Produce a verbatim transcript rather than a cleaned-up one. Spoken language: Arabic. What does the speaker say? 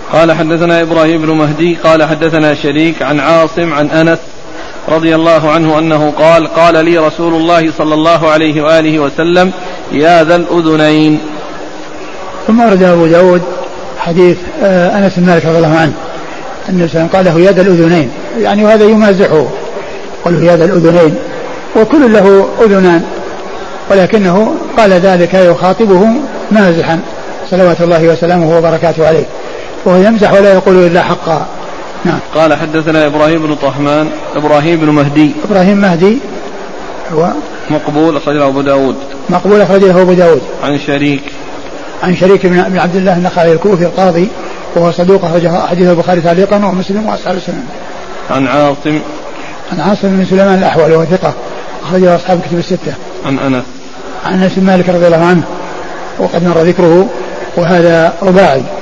قال حدثنا إبراهيم بن مهدي قال حدثنا شريك عن عاصم عن أنس رضي الله عنه أنه قال قال لي رسول الله صلى الله عليه وآله وسلم يا ذا الأذنين. ثم ورد أبو داود حديث أنس بن مالك رضي الله عنه أن قال له يا ذا الأذنين، يعني وهذا يمازحه، قال له يا ذا الأذنين، وكل له أذنان، ولكنه قال ذلك يخاطبه مازحا صلوات الله وسلامه وبركاته عليه، وهو يمزح ولا يقول إلا حقا. نعم. قال حدثنا إبراهيم بن طهمان إبراهيم بن مهدي إبراهيم مهدي هو مقبول أخرجه أبو داود مقبول أخرجه أبو داود عن شريك عن شريك بن عبد الله النخعي الكوفي القاضي وهو صدوق أخرجه حديث البخاري تعليقا ومسلم وأصحاب السنن. عن عاصم عن عاصم بن سليمان الأحول وهو ثقة أخرجه أصحاب الكتب الستة. عن أنس عن أنس بن مالك رضي الله عنه وقد مر ذكره، وهذا رباعي.